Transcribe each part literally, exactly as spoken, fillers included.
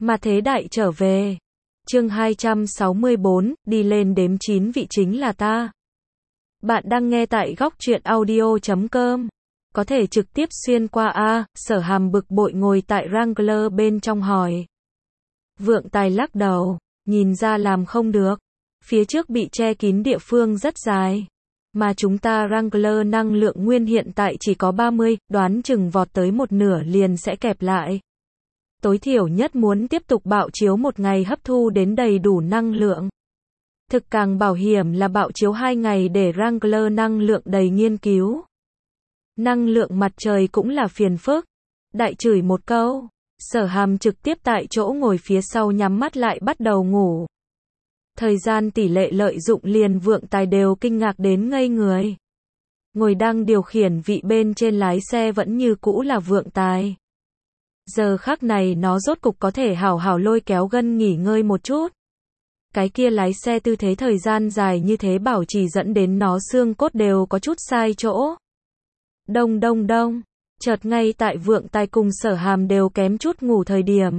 Mà thế đại trở về. Chương hai trăm sáu mươi bốn, đi lên đếm chín vị chính là ta. Bạn đang nghe tại góc truyện audio chấm com. Có thể trực tiếp xuyên qua a, Sở Hàm bực bội ngồi tại Wrangler bên trong hỏi. Vượng Tài lắc đầu, nhìn ra làm không được. Phía trước bị che kín địa phương rất dài. Mà chúng ta Wrangler năng lượng nguyên hiện tại chỉ có ba mươi, đoán chừng vọt tới một nửa liền sẽ kẹp lại. Tối thiểu nhất muốn tiếp tục bạo chiếu một ngày hấp thu đến đầy đủ năng lượng. Thực càng bảo hiểm là bạo chiếu hai ngày để Wrangler năng lượng đầy nghiên cứu. Năng lượng mặt trời cũng là phiền phức. Đại chửi một câu. Sở Hàm trực tiếp tại chỗ ngồi phía sau nhắm mắt lại bắt đầu ngủ. Thời gian tỷ lệ lợi dụng liền Vượng Tài đều kinh ngạc đến ngây người. Ngồi đang điều khiển vị bên trên lái xe vẫn như cũ là Vượng Tài. Giờ khắc này nó rốt cục có thể hảo hảo lôi kéo gân nghỉ ngơi một chút. Cái kia lái xe tư thế thời gian dài như thế bảo trì dẫn đến nó xương cốt đều có chút sai chỗ. Đông đông đông, chợt ngay tại Vượng Tài cùng Sở Hàm đều kém chút ngủ thời điểm.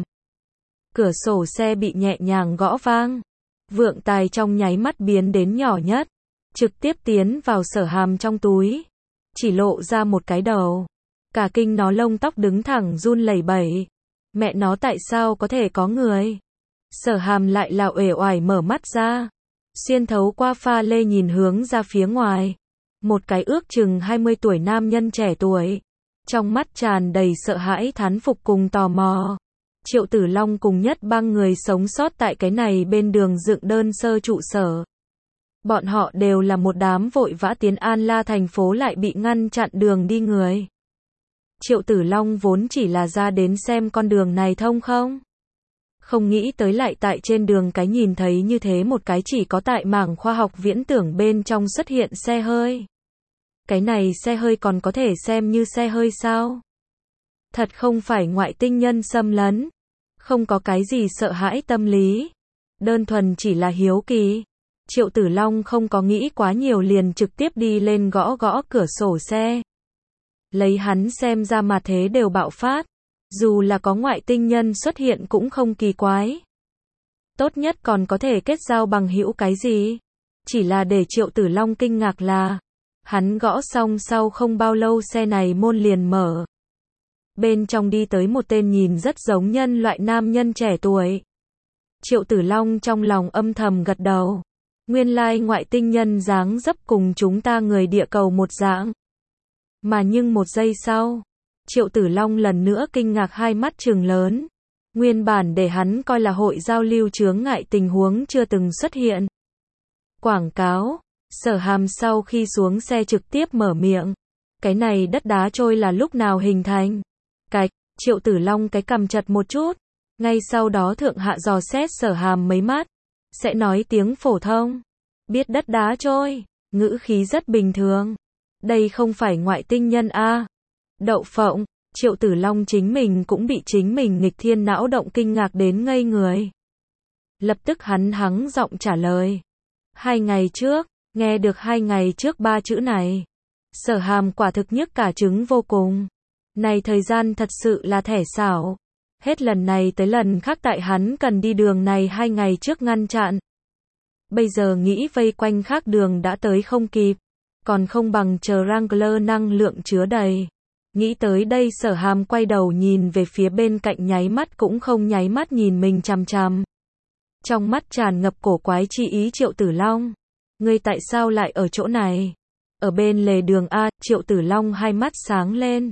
Cửa sổ xe bị nhẹ nhàng gõ vang. Vượng Tài trong nháy mắt biến đến nhỏ nhất, trực tiếp tiến vào Sở Hàm trong túi, chỉ lộ ra một cái đầu. Cả kinh nó lông tóc đứng thẳng run lẩy bẩy. Mẹ nó tại sao có thể có người? Sở Hàm lại là uể oải mở mắt ra, xuyên thấu qua pha lê nhìn hướng ra phía ngoài. Một cái ước chừng hai mươi tuổi nam nhân trẻ tuổi, trong mắt tràn đầy sợ hãi thán phục cùng tò mò. Triệu Tử Long cùng nhất bang người sống sót tại cái này bên đường dựng đơn sơ trụ sở. Bọn họ đều là một đám vội vã tiến An La thành phố lại bị ngăn chặn đường đi người. Triệu Tử Long vốn chỉ là ra đến xem con đường này thông không. Không nghĩ tới lại tại trên đường cái nhìn thấy như thế một cái chỉ có tại mảng khoa học viễn tưởng bên trong xuất hiện xe hơi. Cái này xe hơi còn có thể xem như xe hơi sao? Thật không phải ngoại tinh nhân xâm lấn. Không có cái gì sợ hãi tâm lý. Đơn thuần chỉ là hiếu kỳ. Triệu Tử Long không có nghĩ quá nhiều liền trực tiếp đi lên gõ gõ cửa sổ xe. Lấy hắn xem ra mà thế đều bạo phát. Dù là có ngoại tinh nhân xuất hiện cũng không kỳ quái. Tốt nhất còn có thể kết giao bằng hữu cái gì. Chỉ là để Triệu Tử Long kinh ngạc là hắn gõ xong sau không bao lâu xe này môn liền mở. Bên trong đi tới một tên nhìn rất giống nhân loại nam nhân trẻ tuổi. Triệu Tử Long trong lòng âm thầm gật đầu. Nguyên lai ngoại tinh nhân dáng dấp cùng chúng ta người địa cầu một dạng. Mà nhưng một giây sau, Triệu Tử Long lần nữa kinh ngạc hai mắt trừng lớn. Nguyên bản để hắn coi là hội giao lưu chướng ngại tình huống chưa từng xuất hiện. Quảng cáo. Sở Hàm sau khi xuống xe trực tiếp mở miệng. Cái này đất đá trôi là lúc nào hình thành? Cái, Triệu Tử Long cái cằm chật một chút. Ngay sau đó thượng hạ dò xét Sở Hàm mấy mắt. Sẽ nói tiếng phổ thông. Biết đất đá trôi. Ngữ khí rất bình thường. Đây không phải ngoại tinh nhân a. Đậu phộng. Triệu Tử Long chính mình cũng bị chính mình nghịch thiên não động kinh ngạc đến ngây người. Lập tức hắn hắng giọng trả lời. Hai ngày trước. Nghe được hai ngày trước ba chữ này. Sở Hàm quả thực nhức cả trứng vô cùng. Này thời gian thật sự là thẻ xảo. Hết lần này tới lần khác tại hắn cần đi đường này hai ngày trước ngăn chặn. Bây giờ nghĩ vây quanh khác đường đã tới không kịp. Còn không bằng chờ Wrangler năng lượng chứa đầy. Nghĩ tới đây Sở Hàm quay đầu nhìn về phía bên cạnh nháy mắt cũng không nháy mắt nhìn mình chằm chằm. Trong mắt tràn ngập cổ quái chi ý Triệu Tử Long. Ngươi tại sao lại ở chỗ này? Ở bên lề đường A, Triệu Tử Long hai mắt sáng lên.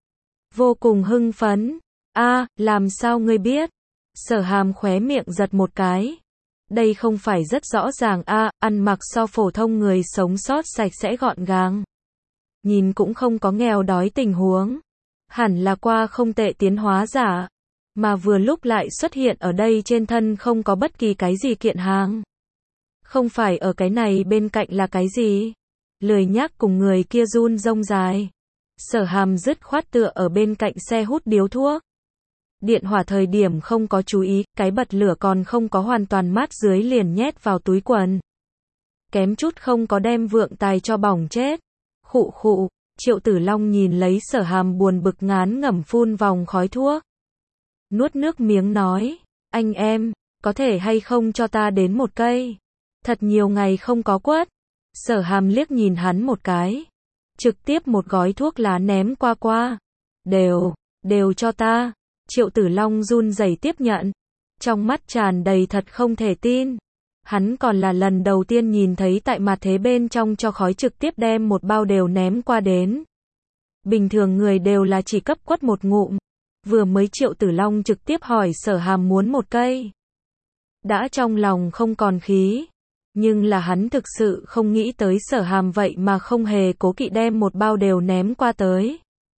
Vô cùng hưng phấn. A, làm sao ngươi biết? Sở Hàm khóe miệng giật một cái. Đây không phải rất rõ ràng A, ăn mặc so phổ thông người sống sót sạch sẽ gọn gàng. Nhìn cũng không có nghèo đói tình huống. Hẳn là qua không tệ tiến hóa giả. Mà vừa lúc lại xuất hiện ở đây trên thân không có bất kỳ cái gì kiện hàng. Không phải ở cái này bên cạnh là cái gì? Lười nhác cùng người kia run rông dài. Sở Hàm dứt khoát tựa ở bên cạnh xe hút điếu thuốc. Điện hỏa thời điểm không có chú ý, cái bật lửa còn không có hoàn toàn mát dưới liền nhét vào túi quần. Kém chút không có đem Vượng Tài cho bỏng chết. Khụ khụ, Triệu Tử Long nhìn lấy Sở Hàm buồn bực ngán ngẩm phun vòng khói thuốc. Nuốt nước miếng nói, anh em, có thể hay không cho ta đến một cây? Thật nhiều ngày không có quất. Sở Hàm liếc nhìn hắn một cái. Trực tiếp một gói thuốc lá ném qua qua. Đều, đều cho ta. Triệu Tử Long run rẩy tiếp nhận. Trong mắt tràn đầy thật không thể tin. Hắn còn là lần đầu tiên nhìn thấy tại mặt thế bên trong cho khói trực tiếp đem một bao đều ném qua đến. Bình thường người đều là chỉ cấp quất một ngụm. Vừa mới Triệu Tử Long trực tiếp hỏi Sở Hàm muốn một cây. Đã trong lòng không còn khí. Nhưng là hắn thực sự không nghĩ tới Sở Hàm vậy mà không hề cố kỵ đem một bao đều ném qua tới.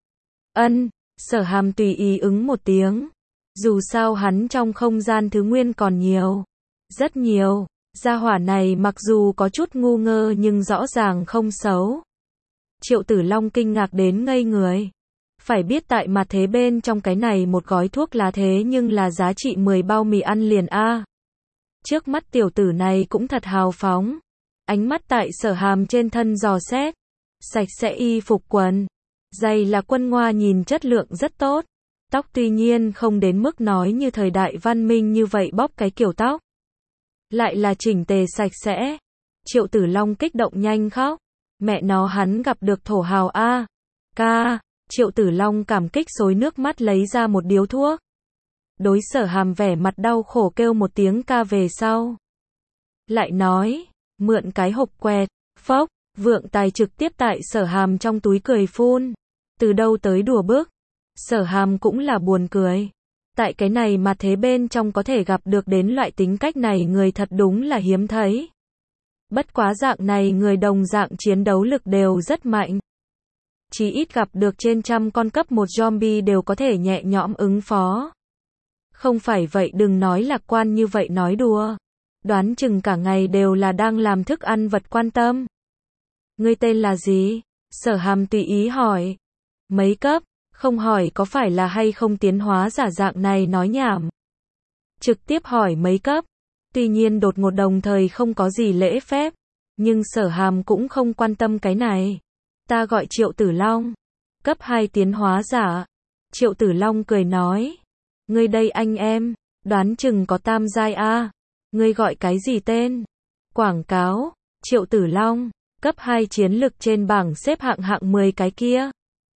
Ân, Sở Hàm tùy ý ứng một tiếng. Dù sao hắn trong không gian thứ nguyên còn nhiều. Rất nhiều. Gia hỏa này mặc dù có chút ngu ngơ nhưng rõ ràng không xấu. Triệu Tử Long kinh ngạc đến ngây người. Phải biết tại mặt thế bên trong cái này một gói thuốc lá thế nhưng là giá trị mười bao mì ăn liền a. Trước mắt tiểu tử này cũng thật hào phóng. Ánh mắt tại Sở Hàm trên thân dò xét. Sạch sẽ y phục quần. Giày là quân ngoa nhìn chất lượng rất tốt. Tóc tuy nhiên không đến mức nói như thời đại văn minh như vậy bóp cái kiểu tóc. Lại là chỉnh tề sạch sẽ. Triệu Tử Long kích động nhanh khóc. Mẹ nó hắn gặp được thổ hào a. Ca. Triệu Tử Long cảm kích xối nước mắt lấy ra một điếu thuốc. Đối Sở Hàm vẻ mặt đau khổ kêu một tiếng ca về sau. Lại nói, mượn cái hộp quẹt, phốc, Vượng Tài trực tiếp tại Sở Hàm trong túi cười phun. Từ đâu tới đùa bức. Sở Hàm cũng là buồn cười. Tại cái này mà thế bên trong có thể gặp được đến loại tính cách này người thật đúng là hiếm thấy. Bất quá dạng này người đồng dạng chiến đấu lực đều rất mạnh. Chỉ ít gặp được trên trăm con cấp một zombie đều có thể nhẹ nhõm ứng phó. Không phải vậy đừng nói lạc quan như vậy nói đùa. Đoán chừng cả ngày đều là đang làm thức ăn vật quan tâm. Ngươi tên là gì? Sở Hàm tùy ý hỏi. Mấy cấp? Không hỏi có phải là hay không tiến hóa giả dạng này nói nhảm. Trực tiếp hỏi mấy cấp. Tuy nhiên đột ngột đồng thời không có gì lễ phép. Nhưng Sở Hàm cũng không quan tâm cái này. Ta gọi Triệu Tử Long. Cấp hai tiến hóa giả. Triệu Tử Long cười nói. Ngươi đây anh em, đoán chừng có tam giai a. Ngươi gọi cái gì tên? Quảng cáo. Triệu Tử Long. Cấp hai chiến lực trên bảng xếp hạng hạng mười cái kia.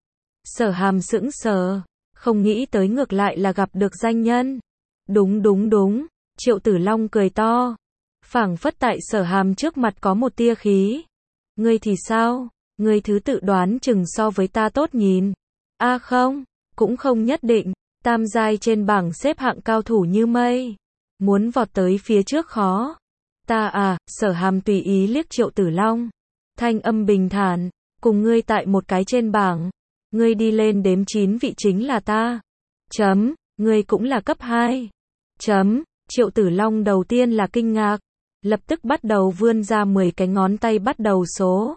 Sở Hàm sững sờ. Không nghĩ tới ngược lại là gặp được danh nhân. Đúng đúng đúng. Triệu Tử Long cười to. Phảng phất tại Sở Hàm trước mặt có một tia khí. Ngươi thì sao? Ngươi thứ tự đoán chừng so với ta tốt nhìn. A à không, cũng không nhất định. Tam giai trên bảng xếp hạng cao thủ như mây. Muốn vọt tới phía trước khó. Ta à, Sở Hàm tùy ý liếc Triệu Tử Long. Thanh âm bình thản. Cùng ngươi tại một cái trên bảng. Ngươi đi lên đếm chín vị chính là ta. Chấm, ngươi cũng là cấp hai. Chấm, Triệu Tử Long đầu tiên là kinh ngạc. Lập tức bắt đầu vươn ra mười cái ngón tay bắt đầu số.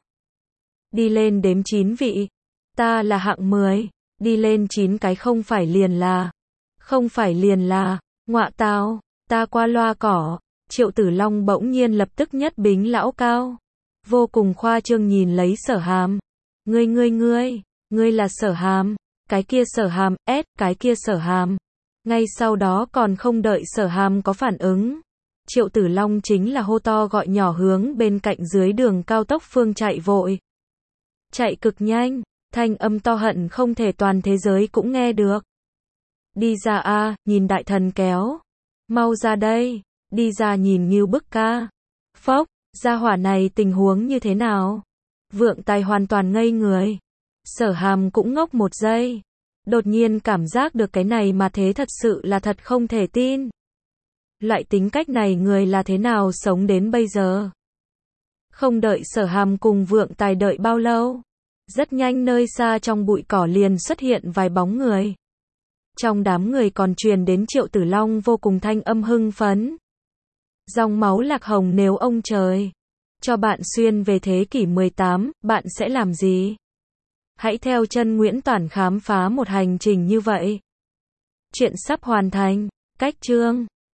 Đi lên đếm chín vị. Ta là hạng mười. Đi lên chín cái không phải liền là. Không phải liền là. Ngọa tao, ta qua loa cỏ. Triệu Tử Long bỗng nhiên lập tức nhất bính lão cao. Vô cùng khoa trương nhìn lấy Sở Hàm. Ngươi ngươi ngươi, ngươi là Sở Hàm. Cái kia Sở Hàm, S, cái kia Sở Hàm. Ngay sau đó còn không đợi Sở Hàm có phản ứng. Triệu Tử Long chính là hô to gọi nhỏ hướng bên cạnh dưới đường cao tốc phương chạy vội. Chạy cực nhanh, thanh âm to hận không thể toàn thế giới cũng nghe được. Đi ra a, nhìn đại thần kéo. Mau ra đây, đi ra nhìn Ngưu Bức ca. Phốc, gia hỏa này tình huống như thế nào? Vượng Tài hoàn toàn ngây người. Sở Hàm cũng ngốc một giây. Đột nhiên cảm giác được cái này mà thế thật sự là thật không thể tin. Loại tính cách này người là thế nào sống đến bây giờ? Không đợi Sở Hàm cùng Vượng Tài đợi bao lâu. Rất nhanh nơi xa trong bụi cỏ liền xuất hiện vài bóng người. Trong đám người còn truyền đến Triệu Tử Long vô cùng thanh âm hưng phấn. Dòng máu lạc hồng nếu ông trời cho bạn xuyên về thế kỷ mười tám, bạn sẽ làm gì? Hãy theo chân Nguyễn Toản khám phá một hành trình như vậy. Chuyện sắp hoàn thành. Cách chương